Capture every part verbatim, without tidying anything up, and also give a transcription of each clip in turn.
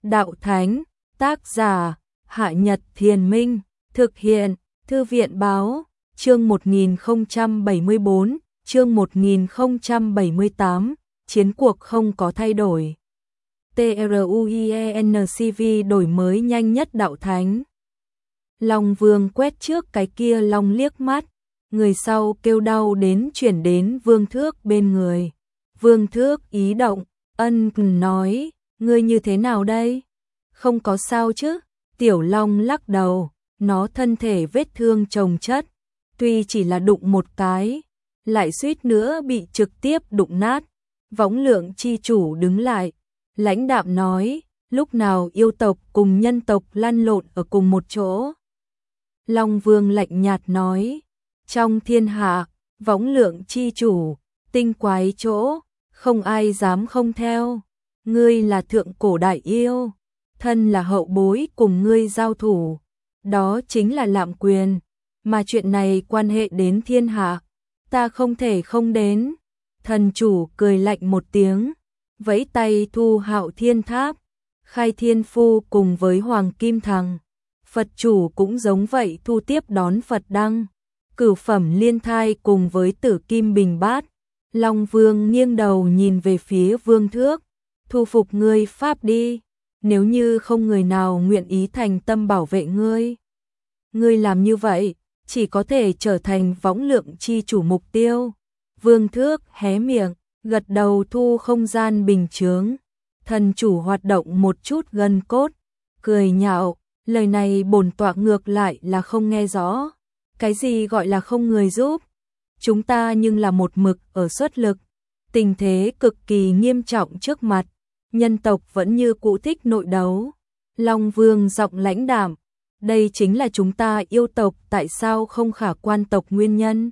đạo thánh, tác giả, Hạ Nhật Thiền Minh, thực hiện, Thư viện Báo, chương một nghìn không trăm bảy mươi bốn, chương một nghìn không trăm bảy mươi tám, chiến cuộc không có thay đổi. TRUIENCV đổi mới nhanh nhất đạo thánh. Long Vương quét trước cái kia long liếc mắt, người sau kêu đau đến chuyển đến Vương Thước bên người. Vương Thước ý động, ân nói, ngươi như thế nào đây? Không có sao chứ? Tiểu Long lắc đầu, nó thân thể vết thương chồng chất, tuy chỉ là đụng một cái, lại suýt nữa bị trực tiếp đụng nát. Võng Lượng chi chủ đứng lại, lãnh đạm nói, lúc nào yêu tộc cùng nhân tộc lăn lộn ở cùng một chỗ? Long Vương lạnh nhạt nói, trong thiên hạ, Võng Lượng chi chủ, tinh quái chỗ, không ai dám không theo. Ngươi là thượng cổ đại yêu, thân là hậu bối cùng ngươi giao thủ, đó chính là lạm quyền, mà chuyện này quan hệ đến thiên hạ, ta không thể không đến. Thần chủ cười lạnh một tiếng, vẫy tay thu Hạo Thiên Tháp, Khai Thiên Phu cùng với Hoàng Kim Thằng. Phật chủ cũng giống vậy thu tiếp đón Phật đăng, Cửu Phẩm Liên Thai cùng với Tử Kim Bình Bát. Long Vương nghiêng đầu nhìn về phía Vương Thước, thu phục ngươi pháp đi, nếu như không người nào nguyện ý thành tâm bảo vệ ngươi. Ngươi làm như vậy, chỉ có thể trở thành Võng Lượng chi chủ mục tiêu. Vương Thước hé miệng, gật đầu thu không gian bình chướng. Thần chủ hoạt động một chút gân cốt, cười nhạo, lời này bổn tọa ngược lại là không nghe rõ. Cái gì gọi là không người giúp? Chúng ta nhưng là một mực ở xuất lực, tình thế cực kỳ nghiêm trọng trước mặt, nhân tộc vẫn như cũ thích nội đấu. Long Vương giọng lãnh đạm, đây chính là chúng ta yêu tộc tại sao không khả quan tộc nguyên nhân.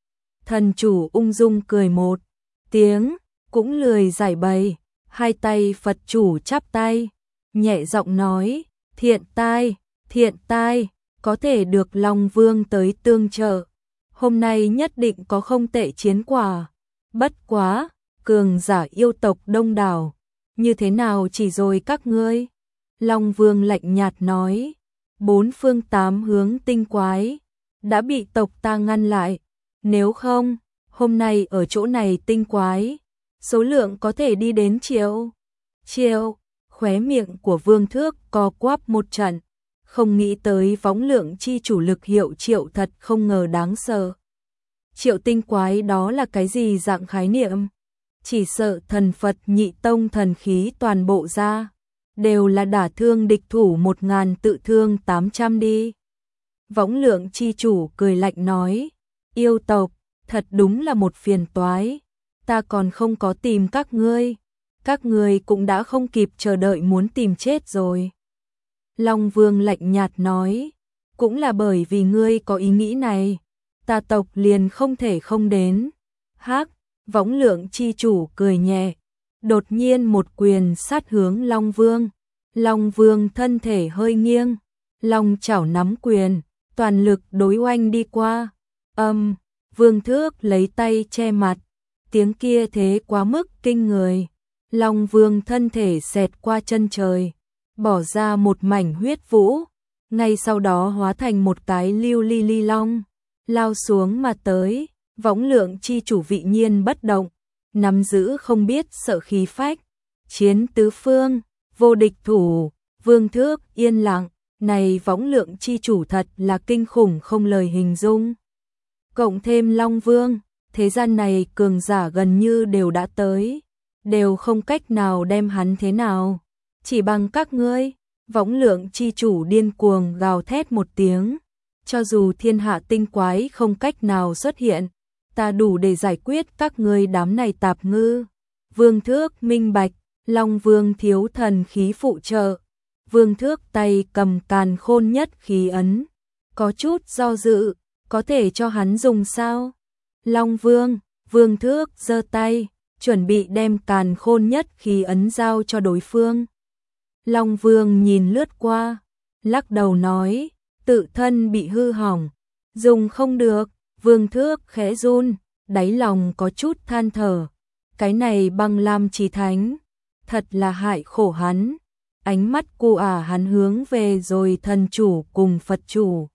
Thần chủ ung dung cười một tiếng, cũng lười giải bày, hai tay Phật chủ chắp tay, nhẹ giọng nói, thiện tai, thiện tai, có thể được Long Vương tới tương trợ. Hôm nay nhất định có không tệ chiến quả, bất quá, cường giả yêu tộc đông đảo, như thế nào chỉ rồi các ngươi? Long Vương lạnh nhạt nói, bốn phương tám hướng tinh quái, đã bị tộc ta ngăn lại, nếu không, hôm nay ở chỗ này tinh quái, số lượng có thể đi đến triệu. Triệu, khóe miệng của Vương Thước co quắp một trận, không nghĩ tới Võng Lượng chi chủ lực hiệu triệu thật không ngờ đáng sợ. Triệu tinh quái đó là cái gì dạng khái niệm? Chỉ sợ thần Phật nhị tông thần khí toàn bộ ra, đều là đả thương địch thủ một ngàn tự thương tám trăm đi. Võng Lượng chi chủ cười lạnh nói, yêu tộc, thật đúng là một phiền toái, ta còn không có tìm các ngươi, các ngươi cũng đã không kịp chờ đợi muốn tìm chết rồi. Long Vương lạnh nhạt nói, cũng là bởi vì ngươi có ý nghĩ này, ta tộc liền không thể không đến. Hắc, Võng Lượng chi chủ cười nhẹ, đột nhiên một quyền sát hướng Long Vương. Long Vương thân thể hơi nghiêng, long chảo nắm quyền, toàn lực đối oanh đi qua. Âm, Vương Thước lấy tay che mặt, tiếng kia thế quá mức kinh người. Long Vương thân thể xẹt qua chân trời, bỏ ra một mảnh huyết vũ, ngay sau đó hóa thành một cái lưu ly ly long, lao xuống mà tới. Võng Lượng chi chủ vị nhiên bất động, nắm giữ không biết sợ khí phách, chiến tứ phương, vô địch thủ. Vương Thước yên lặng, này Võng Lượng chi chủ thật là kinh khủng không lời hình dung. Cộng thêm Long Vương, thế gian này cường giả gần như đều đã tới, đều không cách nào đem hắn thế nào. Chỉ bằng các ngươi. Võng Lượng chi chủ điên cuồng gào thét một tiếng, cho dù thiên hạ tinh quái không cách nào xuất hiện, ta đủ để giải quyết các ngươi đám này tạp ngư. Vương Thước minh bạch, Long Vương thiếu thần khí phụ trợ. Vương Thước tay cầm Càn Khôn Nhất khí ấn, có chút do dự, có thể cho hắn dùng sao? Long Vương, Vương Thước giơ tay, chuẩn bị đem Càn Khôn Nhất khí ấn giao cho đối phương. Long Vương nhìn lướt qua, lắc đầu nói, tự thân bị hư hỏng, dùng không được. Vương Thước khẽ run, đáy lòng có chút than thở, cái này Băng Lam Chí Thánh, thật là hại khổ hắn. ánh mắt cu ả hắn hướng về rồi thần chủ cùng Phật chủ.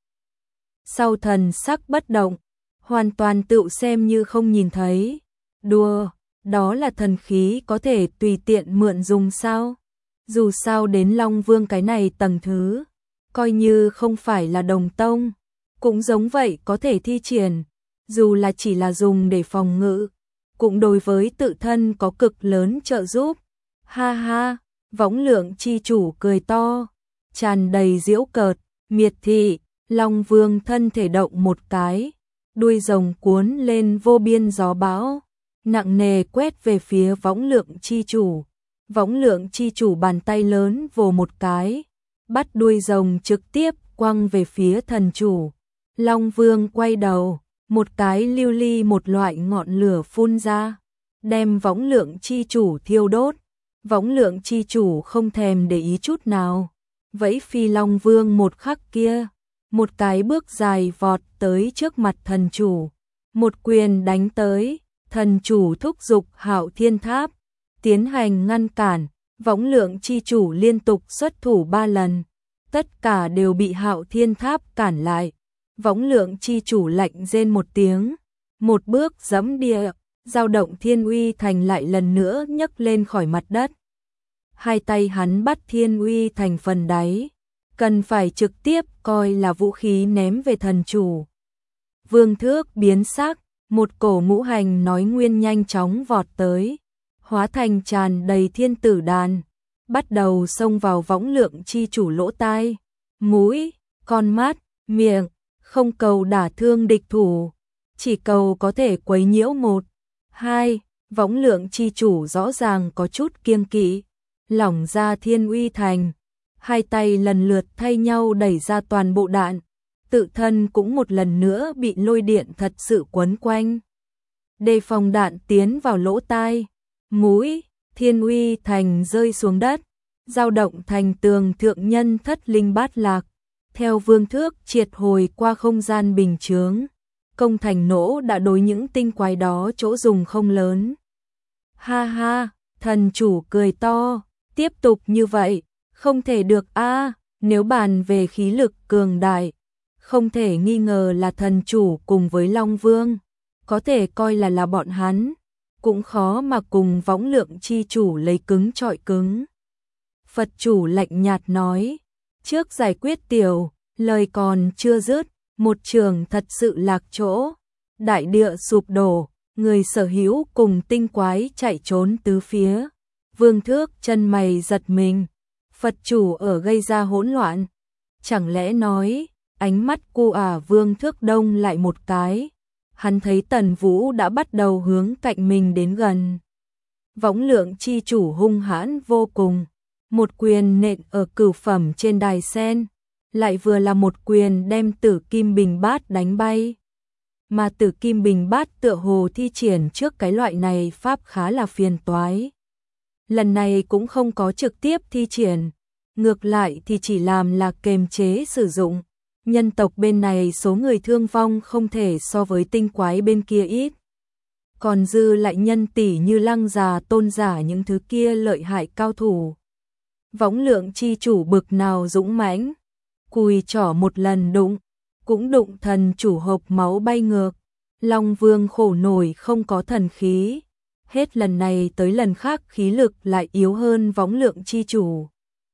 Sau thần sắc bất động, hoàn toàn tự xem như không nhìn thấy. Đùa, đó là thần khí có thể tùy tiện mượn dùng sao? Dù sao đến Long Vương cái này tầng thứ, coi như không phải là đồng tông, cũng giống vậy có thể thi triển, dù là chỉ là dùng để phòng ngự, cũng đối với tự thân có cực lớn trợ giúp. Ha ha, Võng Lượng chi chủ cười to, tràn đầy giễu cợt, miệt thị. Long Vương thân thể động một cái, đuôi rồng cuốn lên vô biên gió bão, nặng nề quét về phía Võng Lượng chi chủ. Võng Lượng chi chủ bàn tay lớn vồ một cái, bắt đuôi rồng trực tiếp quăng về phía thần chủ. Long Vương quay đầu, một cái lưu ly một loại ngọn lửa phun ra, đem Võng Lượng chi chủ thiêu đốt. Võng Lượng chi chủ không thèm để ý chút nào, vẫy phi Long Vương một khắc kia, một cái bước dài vọt tới trước mặt thần chủ, một quyền đánh tới. Thần chủ thúc giục Hạo Thiên Tháp tiến hành ngăn cản, Võng Lượng chi chủ liên tục xuất thủ ba lần, tất cả đều bị Hạo Thiên Tháp cản lại. Võng Lượng chi chủ lạnh rên một tiếng, một bước giẫm địa, dao động Thiên Uy Thành lại lần nữa nhấc lên khỏi mặt đất. Hai tay hắn bắt Thiên Uy Thành phần đáy, cần phải trực tiếp coi là vũ khí ném về thần chủ. Vương Thước biến sắc, một cổ ngũ hành nói nguyên nhanh chóng vọt tới, hóa thành tràn đầy thiên tử đàn, bắt đầu xông vào Võng Lượng chi chủ lỗ tai, mũi, con mắt, miệng, không cầu đả thương địch thủ, chỉ cầu có thể quấy nhiễu một, hai. Võng Lượng chi chủ rõ ràng có chút kiêng kỵ, lỏng ra Thiên Uy Thành, hai tay lần lượt thay nhau đẩy ra toàn bộ đạn, tự thân cũng một lần nữa bị lôi điện thật sự quấn quanh. Đề phòng đạn tiến vào lỗ tai, mũi, Thiên Uy Thành rơi xuống đất, dao động thành tường thượng nhân thất linh bát lạc, theo Vương Thước triệt hồi qua không gian bình chướng. Công thành nổ đã đối những tinh quái đó chỗ dùng không lớn. Ha ha, thần chủ cười to, tiếp tục như vậy, không thể được a. Nếu bàn về khí lực cường đại, không thể nghi ngờ là thần chủ cùng với Long Vương, có thể coi là là bọn hắn, cũng khó mà cùng Võng Lượng chi chủ lấy cứng trọi cứng. Phật chủ lạnh nhạt nói, trước giải quyết tiểu, lời còn chưa dứt, một trường thật sự lạc chỗ, đại địa sụp đổ, người sở hữu cùng tinh quái chạy trốn tứ phía. Vương Thước chân mày giật mình, Phật chủ ở gây ra hỗn loạn, chẳng lẽ nói, ánh mắt cu ả Vương Thước đông lại một cái, hắn thấy Tần Vũ đã bắt đầu hướng cạnh mình đến gần. Võng Lượng chi chủ hung hãn vô cùng, một quyền nện ở cửu phẩm trên đài sen, lại vừa là một quyền đem Tử Kim Bình Bát đánh bay. Mà Tử Kim Bình Bát tựa hồ thi triển trước cái loại này pháp khá là phiền toái. Lần này cũng không có trực tiếp thi triển, ngược lại thì chỉ làm là kềm chế sử dụng. Nhân tộc bên này số người thương vong không thể so với tinh quái bên kia ít. Còn dư lại nhân tỷ như Lăng Già Tôn Giả những thứ kia lợi hại cao thủ. Võng Lượng chi chủ bực nào dũng mãnh, cùi trỏ một lần đụng, cũng đụng thần chủ hộc máu bay ngược. Long Vương khổ nổi không có thần khí, hết lần này tới lần khác khí lực lại yếu hơn Võng Lượng chi chủ.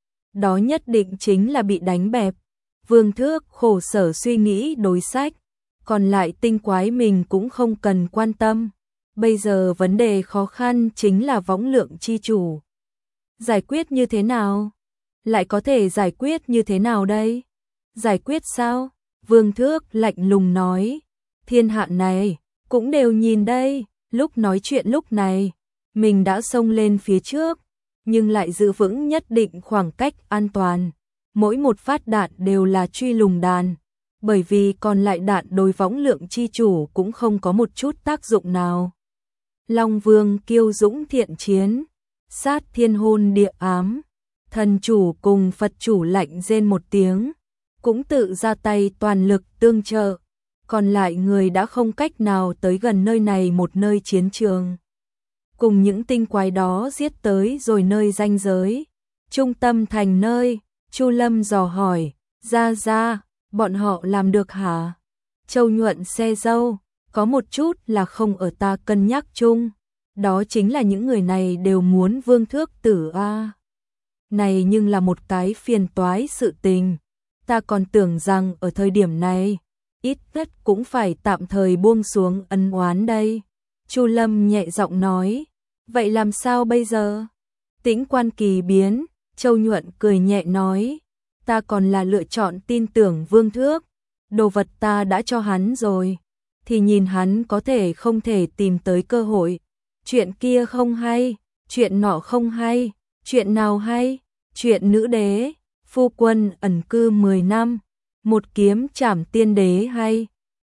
Đó nhất định chính là bị đánh bẹp. Vương Thước khổ sở suy nghĩ đối sách, còn lại tinh quái mình cũng không cần quan tâm. Bây giờ vấn đề khó khăn chính là Võng Lượng chi chủ. Giải quyết như thế nào? Lại có thể giải quyết như thế nào đây? Giải quyết sao? Vương Thước lạnh lùng nói. Thiên hạ này, cũng đều nhìn đây, lúc nói chuyện lúc này, mình đã xông lên phía trước, nhưng lại giữ vững nhất định khoảng cách an toàn. Mỗi một phát đạn đều là truy lùng đàn, bởi vì còn lại đạn đối Võng Lượng chi chủ cũng không có một chút tác dụng nào. Long Vương kiêu dũng thiện chiến, sát thiên hôn địa ám, thần chủ cùng Phật chủ lạnh rên một tiếng, cũng tự ra tay toàn lực tương trợ, còn lại người đã không cách nào tới gần nơi này một nơi chiến trường. Cùng những tinh quái đó giết tới rồi nơi ranh giới, Trung tâm thành nơi, Chu Lâm dò hỏi, ra ra, bọn họ làm được hả? Châu Nhuận xe dâu, có một chút là không ở ta cân nhắc chung, đó chính là những người này đều muốn Vương Thước Tử a. Này nhưng là một cái phiền toái sự tình, ta còn tưởng rằng ở thời điểm này, ít nhất cũng phải tạm thời buông xuống ân oán đây. Chu Lâm nhẹ giọng nói, vậy làm sao bây giờ? Tĩnh Quan kỳ biến, Châu Nhuận cười nhẹ nói, ta còn là lựa chọn tin tưởng Vương Thước, đồ vật ta đã cho hắn rồi, thì nhìn hắn có thể không thể tìm tới cơ hội. Chuyện kia không hay, chuyện nọ không hay, chuyện nào hay? Chuyện nữ đế, phu quân ẩn cư mười năm, một kiếm trảm tiên đế hay?